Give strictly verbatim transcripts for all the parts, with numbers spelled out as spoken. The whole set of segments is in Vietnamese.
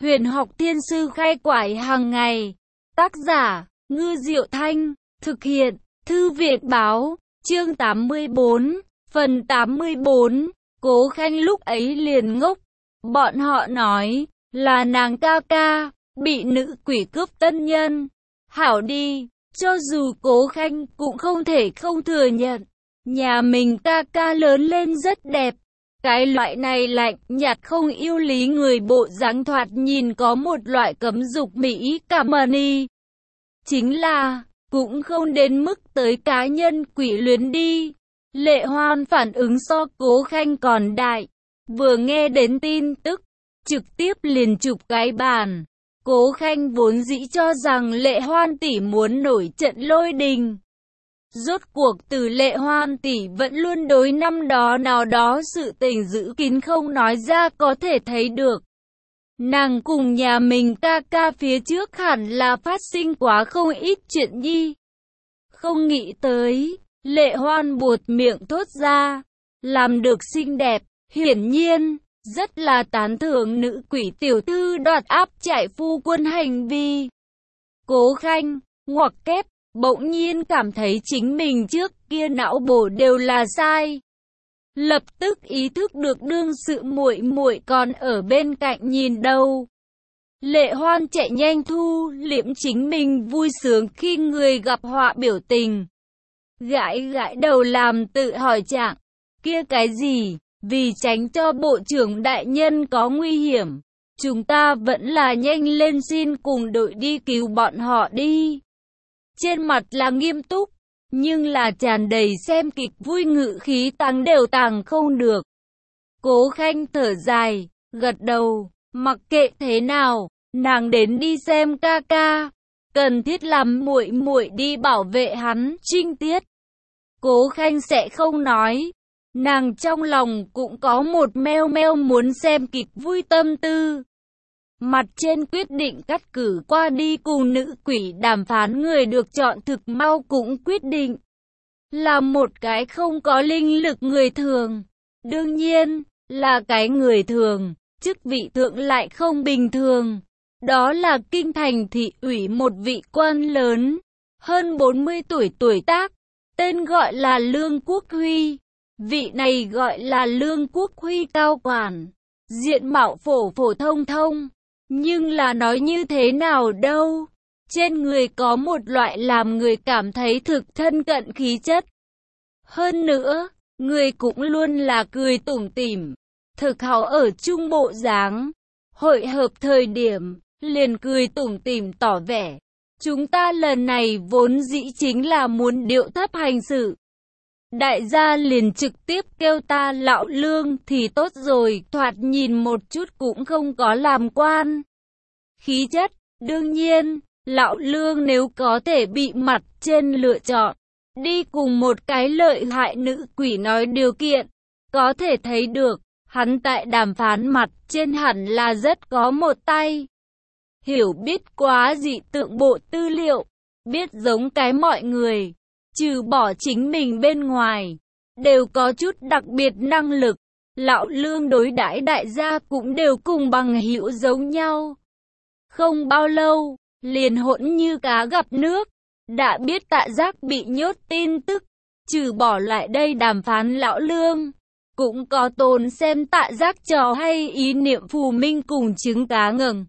Huyền học thiên sư khai quải hàng ngày. Tác giả, Ngư Diệu Thanh. Thực hiện, Thư viện báo. Chương tám mươi bốn. Phần tám mươi bốn. Cố Khanh lúc ấy liền ngốc. Bọn họ nói là nàng ca ca bị nữ quỷ cướp tân nhân. Hảo đi, cho dù Cố Khanh cũng không thể không thừa nhận. Nhà mình ca ca lớn lên rất đẹp. Cái loại này lạnh nhạt không yêu lý người, bộ dáng thoạt nhìn có một loại cấm dục mỹ cảm ơn. Chính là, cũng không đến mức tới cá nhân quỷ luyến đi. Lệ Hoan phản ứng so Cố Khanh còn đại. Vừa nghe đến tin tức, trực tiếp liền chụp cái bàn. Cố Khanh vốn dĩ cho rằng Lệ Hoan tỷ muốn nổi trận lôi đình. Rốt cuộc từ Lệ Hoan tỷ vẫn luôn đối năm đó nào đó sự tình giữ kín không nói ra có thể thấy được. Nàng cùng nhà mình ca ca phía trước hẳn là phát sinh quá không ít chuyện nhi. Không nghĩ tới, Lệ Hoan buột miệng thốt ra, làm được xinh đẹp, hiển nhiên, rất là tán thưởng nữ quỷ tiểu thư đoạt áp trại phu quân hành vi. Cố Khanh, ngoặc kép, bỗng nhiên cảm thấy chính mình trước kia não bổ đều là sai. Lập tức ý thức được đương sự muội muội còn ở bên cạnh nhìn đâu. Lệ Hoan chạy nhanh thu liễm chính mình vui sướng khi người gặp họa biểu tình. Gãi gãi đầu làm tự hỏi trạng, kia cái gì, vì tránh cho bộ trưởng đại nhân có nguy hiểm, chúng ta vẫn là nhanh lên xin cùng đội đi cứu bọn họ đi. Trên mặt là nghiêm túc, nhưng là tràn đầy xem kịch vui, ngự khí tăng đều tàng không được. Cố Khanh thở dài, gật đầu, mặc kệ thế nào, nàng đến đi xem ca ca, cần thiết làm muội muội đi bảo vệ hắn, trinh tiết. Cố Khanh sẽ không nói, nàng trong lòng cũng có một meo meo muốn xem kịch vui tâm tư. Mặt trên quyết định cắt cử qua đi cùng nữ quỷ đàm phán người được chọn thực mau cũng quyết định là một cái không có linh lực người thường. Đương nhiên, là cái người thường, chức vị thượng lại không bình thường. Đó là kinh thành thị ủy một vị quan lớn, hơn bốn mươi tuổi tuổi tác, tên gọi là Lương Quốc Huy. Vị này gọi là Lương Quốc Huy cao quản, diện mạo phổ phổ thông thông. Nhưng là nói như thế nào đâu, trên người có một loại làm người cảm thấy thực thân cận khí chất. Hơn nữa, người cũng luôn là cười tủm tỉm, thực hảo ở trung bộ dáng. Hội hợp thời điểm, liền cười tủm tỉm tỏ vẻ, chúng ta lần này vốn dĩ chính là muốn điệu thấp hành sự. Đại gia liền trực tiếp kêu ta lão Lương thì tốt rồi, thoạt nhìn một chút cũng không có làm quan khí chất. Đương nhiên, lão Lương nếu có thể bị mặt trên lựa chọn, đi cùng một cái lợi hại nữ quỷ nói điều kiện, có thể thấy được, hắn tại đàm phán mặt trên hẳn là rất có một tay. Hiểu biết quá dị tượng bộ tư liệu, biết giống cái mọi người, trừ bỏ chính mình bên ngoài, đều có chút đặc biệt năng lực. Lão Lương đối đãi đại gia cũng đều cùng bằng hữu giống nhau. Không bao lâu, liền hỗn như cá gặp nước. Đã biết Tạ Giác bị nhốt tin tức, trừ bỏ lại đây đàm phán lão Lương, cũng có tồn xem Tạ Giác trò hay ý niệm phù minh cùng trứng cá ngừng.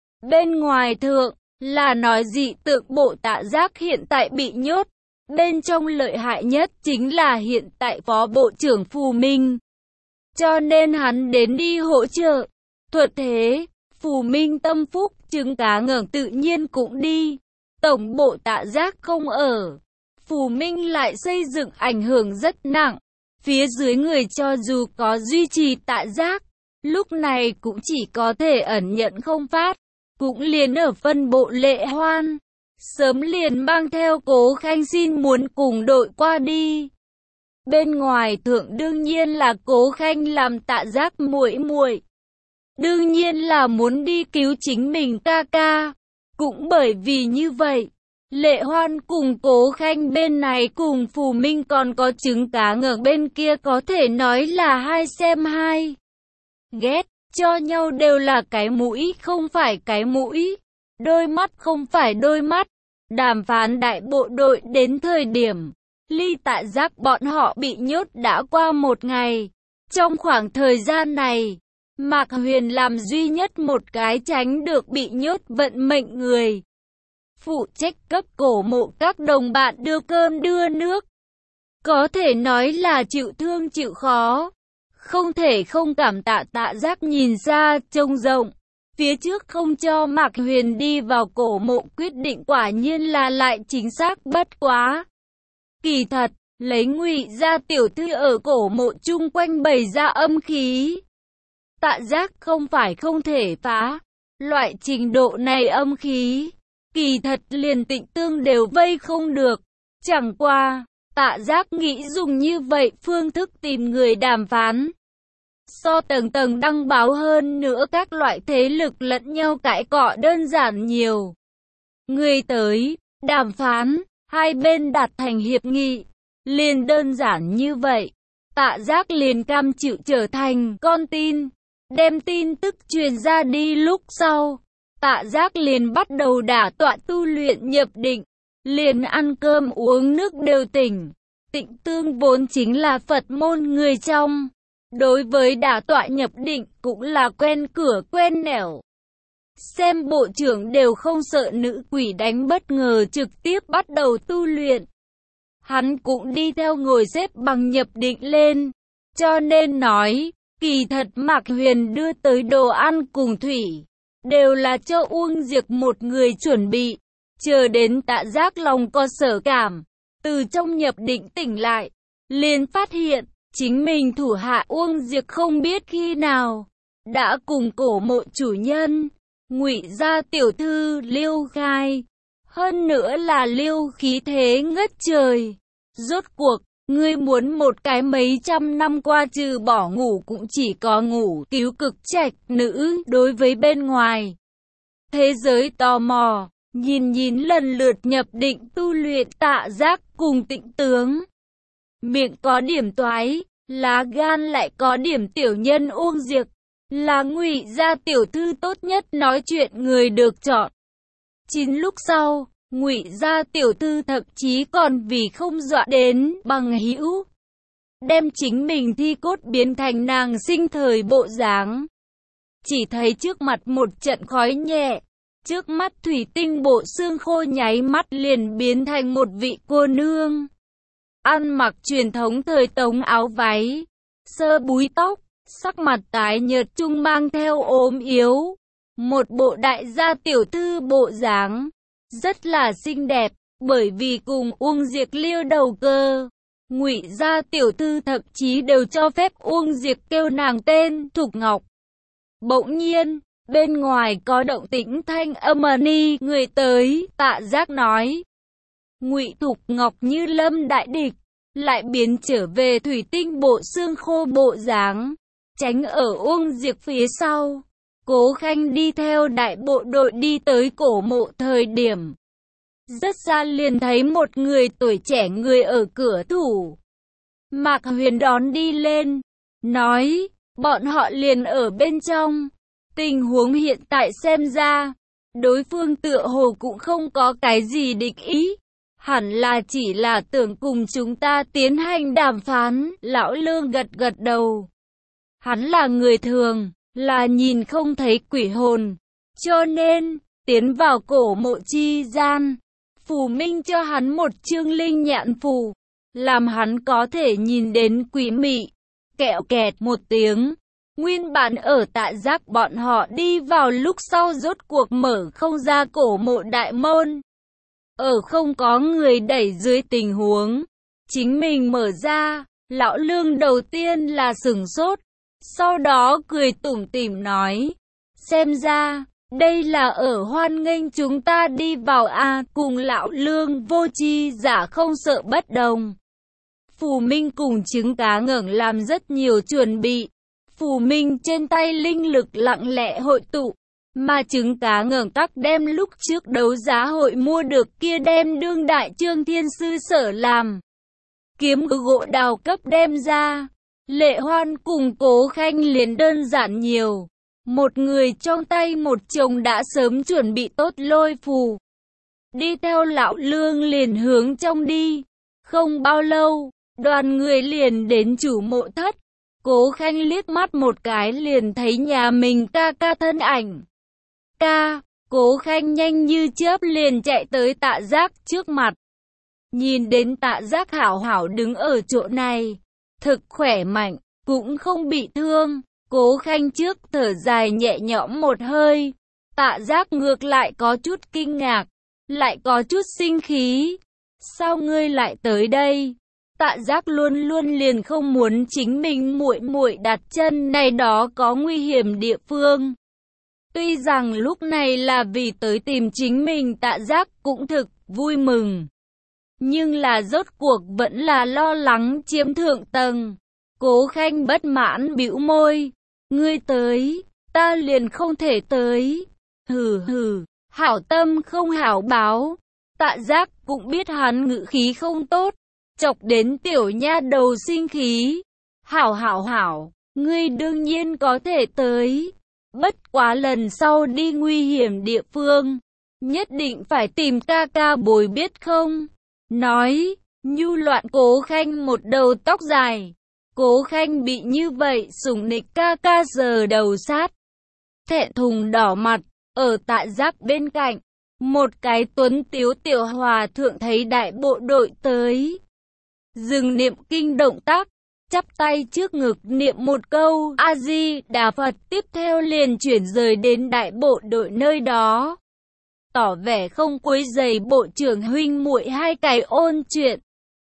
Bên ngoài thượng, là nói dị tượng bộ Tạ Giác hiện tại bị nhốt. Bên trong lợi hại nhất chính là hiện tại phó bộ trưởng Phù Minh. Cho nên hắn đến đi hỗ trợ. Thuật thế, Phù Minh tâm phúc, trứng cá ngẩng tự nhiên cũng đi. Tổng bộ Tạ Giác không ở. Phù Minh lại xây dựng ảnh hưởng rất nặng. Phía dưới người cho dù có duy trì Tạ Giác, lúc này cũng chỉ có thể ẩn nhận không phát. Cũng liền ở phân bộ Lệ Hoan. Sớm liền mang theo Cố Khanh xin muốn cùng đội qua đi. Bên ngoài thượng đương nhiên là Cố Khanh làm Tạ Giác muội muội, đương nhiên là muốn đi cứu chính mình ca ca. Cũng bởi vì như vậy, Lệ Hoan cùng Cố Khanh bên này cùng Phù Minh còn có trứng cá ngờ bên kia có thể nói là hai xem hai. Ghét, cho nhau đều là cái mũi không phải cái mũi, đôi mắt không phải đôi mắt. Đàm phán đại bộ đội đến thời điểm Ly Tạ Giác bọn họ bị nhốt đã qua một ngày. Trong khoảng thời gian này, Mạc Huyền làm duy nhất một cái tránh được bị nhốt vận mệnh người. Phụ trách cấp cổ mộ các đồng bạn đưa cơm đưa nước. Có thể nói là chịu thương chịu khó. Không thể không cảm tạ Tạ Giác nhìn ra trông rộng. Phía trước không cho Mạc Huyền đi vào cổ mộ quyết định quả nhiên là lại chính xác bất quá. Kỳ thật, lấy Ngụy gia tiểu thư ở cổ mộ chung quanh bày ra âm khí. Tạ Giác không phải không thể phá. Loại trình độ này âm khí, kỳ thật liền Tịnh Tương đều vây không được. Chẳng qua, Tạ Giác nghĩ dùng như vậy phương thức tìm người đàm phán. So tầng tầng đăng báo hơn nữa các loại thế lực lẫn nhau cãi cọ đơn giản nhiều. Người tới, đàm phán, hai bên đạt thành hiệp nghị, liền đơn giản như vậy. Tạ Giác liền cam chịu trở thành con tin, đem tin tức truyền ra đi lúc sau. Tạ Giác liền bắt đầu đả tọa tu luyện nhập định, liền ăn cơm uống nước đều tỉnh. Tịnh Tương vốn chính là Phật môn người trong. Đối với đả tọa nhập định cũng là quen cửa quen nẻo. Xem bộ trưởng đều không sợ nữ quỷ đánh bất ngờ trực tiếp bắt đầu tu luyện. Hắn cũng đi theo ngồi xếp bằng nhập định lên. Cho nên nói, kỳ thật Mạc Huyền đưa tới đồ ăn cùng thủy, đều là cho Uông Diệp một người chuẩn bị. Chờ đến Tạ Giác lòng có sở cảm, từ trong nhập định tỉnh lại, liền phát hiện, chính mình thủ hạ Uông Diệp không biết khi nào, đã cùng cổ mộ chủ nhân, Ngụy gia tiểu thư Liêu khai. Hơn nữa là Liêu khí thế ngất trời. Rốt cuộc, ngươi muốn một cái mấy trăm năm qua trừ bỏ ngủ cũng chỉ có ngủ cứu cực trạch nữ đối với bên ngoài. Thế giới tò mò, nhìn nhìn lần lượt nhập định tu luyện Tạ Giác cùng Tịnh Tướng. Miệng có điểm toái, lá gan lại có điểm tiểu nhân Uông Diệp, là Ngụy gia tiểu thư tốt nhất nói chuyện người được chọn. Chín lúc sau, Ngụy gia tiểu thư thậm chí còn vì không dọa đến bằng hữu, đem chính mình thi cốt biến thành nàng sinh thời bộ dáng. Chỉ thấy trước mặt một trận khói nhẹ, trước mắt thủy tinh bộ xương khô nháy mắt liền biến thành một vị cô nương. Ăn mặc truyền thống thời Tống áo váy, sơ búi tóc, sắc mặt tái nhợt trung mang theo ốm yếu. Một bộ đại gia tiểu thư bộ dáng, rất là xinh đẹp, bởi vì cùng Uông Diệp Liêu đầu cơ. Ngụy gia tiểu thư thậm chí đều cho phép Uông Diệp kêu nàng tên Thục Ngọc. Bỗng nhiên, bên ngoài có động tĩnh thanh âm ni người tới, Tạ Giác nói. Ngụy Thục Ngọc như lâm đại địch, lại biến trở về thủy tinh bộ xương khô bộ dáng, tránh ở Uông Diệp phía sau. Cố Khanh đi theo đại bộ đội đi tới cổ mộ thời điểm, rất xa liền thấy một người tuổi trẻ người ở cửa thủ. Mạc Huyền đón đi lên, nói, bọn họ liền ở bên trong. Tình huống hiện tại xem ra, đối phương tựa hồ cũng không có cái gì địch ý. Hẳn là chỉ là tưởng cùng chúng ta tiến hành đàm phán. Lão Lương gật gật đầu. Hắn là người thường, là nhìn không thấy quỷ hồn, cho nên, tiến vào cổ mộ chi gian, Phù Minh cho hắn một chương linh nhãn phù, làm hắn có thể nhìn đến quỷ mị. Kẹo kẹt một tiếng, nguyên bản ở Tạ Giác bọn họ đi vào lúc sau rốt cuộc mở không ra cổ mộ đại môn. Ở không có người đẩy dưới tình huống, chính mình mở ra, Lão Lương đầu tiên là sửng sốt, sau đó cười tủm tỉm nói, xem ra, đây là ở hoan nghênh chúng ta đi vào a. Cùng Lão Lương vô tri giả không sợ bất đồng. Phù Minh cùng trứng cá ngẩng làm rất nhiều chuẩn bị. Phù Minh trên tay linh lực lặng lẽ hội tụ, mà trứng cá ngẩng tắc đem lúc trước đấu giá hội mua được kia đem đương đại Trương Thiên Sư sở làm kiếm gỗ đào cấp đem ra. Lệ Hoan cùng Cố Khanh liền đơn giản nhiều, Một người trong tay một chồng đã sớm chuẩn bị tốt lôi phù. Đi theo lão lương liền hướng trong đi. Không bao lâu, đoàn người liền đến chủ mộ thất. Cố Khanh liếc mắt một cái liền thấy nhà mình ca ca thân ảnh. Ca, Cố Khanh nhanh như chớp liền chạy tới Tạ Giác trước mặt. Nhìn đến Tạ Giác hảo hảo đứng ở chỗ này, thực khỏe mạnh, cũng không bị thương. Cố Khanh trước thở dài nhẹ nhõm một hơi. Tạ Giác ngược lại có chút kinh ngạc, lại có chút sinh khí. Sao ngươi lại tới đây? Tạ Giác luôn luôn liền không muốn chính mình muội muội đặt chân này đó có nguy hiểm địa phương. Tuy rằng lúc này là vì tới tìm chính mình, Tạ Giác cũng thực vui mừng. Nhưng là rốt cuộc vẫn là lo lắng chiếm thượng tầng. Cố Khanh bất mãn bĩu môi. Ngươi tới, ta liền không thể tới. Hừ hừ, hảo tâm không hảo báo. Tạ Giác cũng biết hắn ngữ khí không tốt, chọc đến tiểu nha đầu sinh khí. Hảo hảo hảo, ngươi đương nhiên có thể tới. Bất quá lần sau đi nguy hiểm địa phương, nhất định phải tìm ca ca bồi biết không? Nói, nhu loạn Cố Khanh một đầu tóc dài. Cố Khanh bị như vậy sủng nịch ca ca giờ đầu sát. Thẹn thùng đỏ mặt, ở Tạ Giác bên cạnh. Một cái tuấn tiếu tiểu hòa thượng thấy đại bộ đội tới. Dừng niệm kinh động tác, chắp tay trước ngực niệm một câu A-di-đà Phật, tiếp theo liền chuyển rời đến đại bộ đội nơi đó. Tỏ vẻ không quấy rầy bộ trưởng huynh muội hai cái ôn chuyện.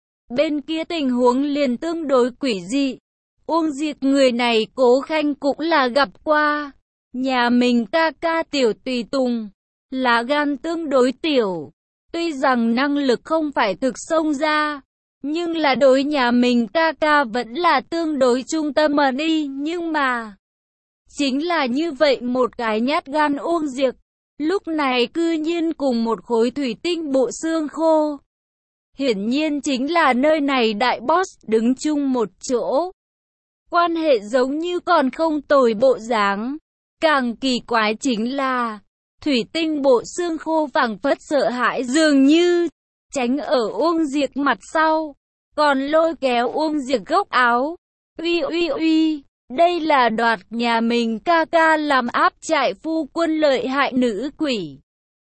Bên kia tình huống liền tương đối quỷ dị. Uông Diệt người này Cố Khanh cũng là gặp qua. Nhà mình ca ca tiểu tùy tùng, lá gan tương đối tiểu. Tuy rằng năng lực không phải thực xông ra, nhưng là đối nhà mình ca ca vẫn là tương đối trung tâm mà đi. Nhưng mà, chính là như vậy một cái nhát gan Uông Diệt, lúc này cư nhiên cùng một khối thủy tinh bộ xương khô. Hiển nhiên chính là nơi này đại boss đứng chung một chỗ. Quan hệ giống như còn không tồi bộ dáng. Càng kỳ quái chính là, thủy tinh bộ xương khô phảng phất sợ hãi dường như, tránh ở Uông Diệt mặt sau, còn lôi kéo Uông Diệt góc áo. Uy uy uy, đây là đoạt nhà mình ca ca làm áp trại phu quân lợi hại nữ quỷ.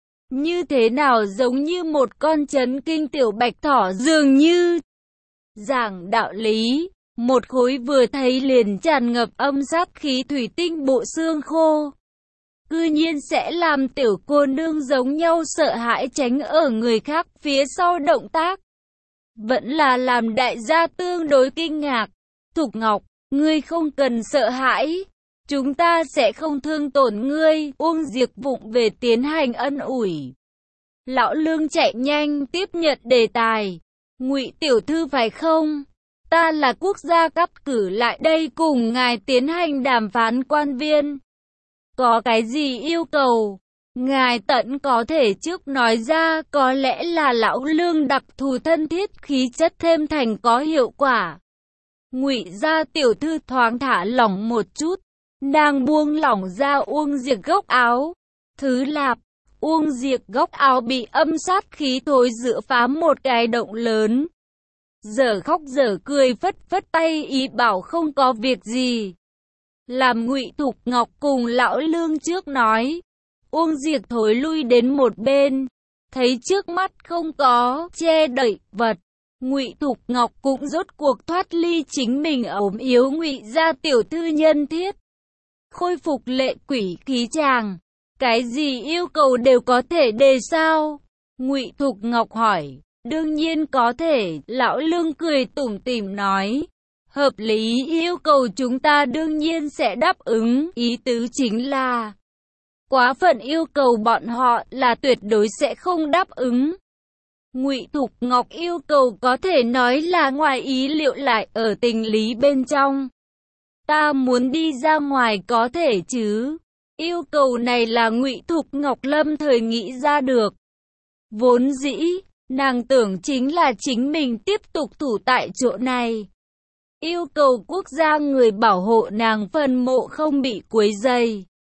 Như thế nào giống như một con chấn kinh tiểu bạch thỏ dường như. Giảng đạo lý, một khối vừa thấy liền tràn ngập âm sát khí thủy tinh bộ xương khô. Cư nhiên sẽ làm tiểu cô nương giống nhau sợ hãi tránh ở người khác phía sau động tác. Vẫn là làm đại gia tương đối kinh ngạc. Thục Ngọc, ngươi không cần sợ hãi. Chúng ta sẽ không thương tổn ngươi. Uông Diệp vụng về tiến hành ân ủi. Lão Lương chạy nhanh tiếp nhận đề tài. Ngụy tiểu thư phải không? Ta là quốc gia cắt cử lại đây cùng ngài tiến hành đàm phán quan viên. Có cái gì yêu cầu? Ngài tận có thể trước nói ra, có lẽ là lão Lương đặc thù thân thiết khí chất thêm thành có hiệu quả. Ngụy gia tiểu thư thoáng thả lỏng một chút, nàng buông lỏng ra Uông Diệp góc áo. Thứ lạp, Uông Diệp góc áo bị âm sát khí thối giữa phá một cái động lớn. Giờ khóc giờ cười phất phất tay ý bảo không có việc gì. Làm Ngụy Thục Ngọc cùng lão Lương trước nói. Uông Diệp thối lui đến một bên, thấy trước mắt không có che đậy vật. Ngụy Thục Ngọc cũng rốt cuộc thoát ly chính mình ốm yếu Ngụy gia tiểu thư nhân thiết. Khôi phục lệ quỷ khí chàng, cái gì yêu cầu đều có thể đề sao? Ngụy Thục Ngọc hỏi. Đương nhiên có thể, lão Lương cười tủm tỉm nói. Hợp lý yêu cầu chúng ta đương nhiên sẽ đáp ứng, ý tứ chính là quá phận yêu cầu bọn họ là tuyệt đối sẽ không đáp ứng. Ngụy Thục Ngọc yêu cầu có thể nói là ngoài ý liệu lại ở tình lý bên trong. Ta muốn đi ra ngoài có thể chứ? Yêu cầu này là Ngụy Thục Ngọc lâm thời nghĩ ra được. Vốn dĩ, nàng tưởng chính là chính mình tiếp tục thủ tại chỗ này. Yêu cầu quốc gia người bảo hộ nàng phần mộ không bị quấy rầy.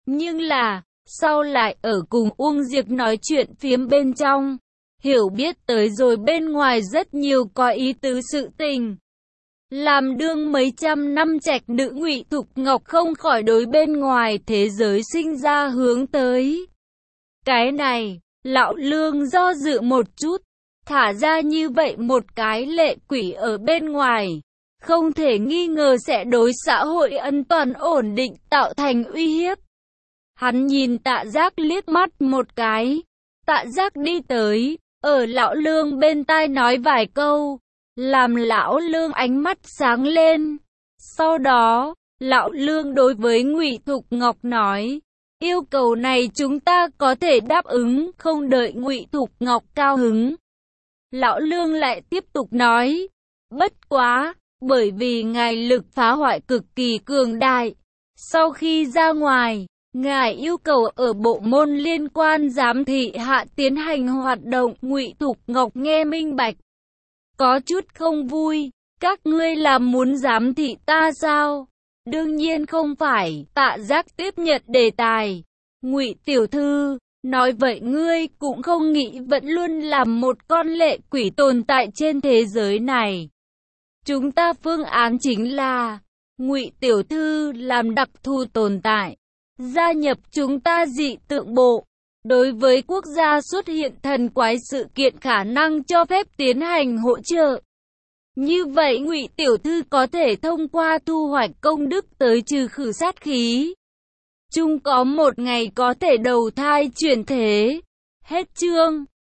Nhưng là, sau lại ở cùng Uông Diệc nói chuyện phiếm bên trong, hiểu biết tới rồi bên ngoài rất nhiều có ý tứ sự tình. Làm đương mấy trăm năm trạch nữ Ngụy Thục Ngọc không khỏi đối bên ngoài thế giới sinh ra hướng tới. Cái này, Lão Lương do dự một chút, thả ra như vậy một cái lệ quỷ ở bên ngoài, không thể nghi ngờ sẽ đối xã hội an toàn ổn định tạo thành uy hiếp. Hắn nhìn Tạ Giác liếc mắt một cái, Tạ Giác đi tới, ở Lão Lương bên tai nói vài câu, làm Lão Lương ánh mắt sáng lên. Sau đó, Lão Lương đối với Ngụy Thục Ngọc nói, yêu cầu này chúng ta có thể đáp ứng, không đợi Ngụy Thục Ngọc cao hứng. Lão Lương lại tiếp tục nói, bất quá, bởi vì ngài lực phá hoại cực kỳ cường đại. Sau khi ra ngoài, ngài yêu cầu ở bộ môn liên quan giám thị hạ tiến hành hoạt động. Ngụy Thục Ngọc nghe minh bạch, có chút không vui, các ngươi là muốn giám thị ta sao? Đương nhiên không phải. Tạ Giác tiếp nhận đề tài. Ngụy tiểu thư, nói vậy ngươi cũng không nghĩ vẫn luôn làm một con lệ quỷ tồn tại trên thế giới này. Chúng ta phương án chính là, Ngụy tiểu thư làm đặc thù tồn tại, gia nhập chúng ta dị tượng bộ. Đối với quốc gia xuất hiện thần quái sự kiện khả năng cho phép tiến hành hỗ trợ. Như vậy Ngụy tiểu thư có thể thông qua thu hoạch công đức tới trừ khử sát khí. Chung có một ngày có thể đầu thai chuyển thế. Hết chương.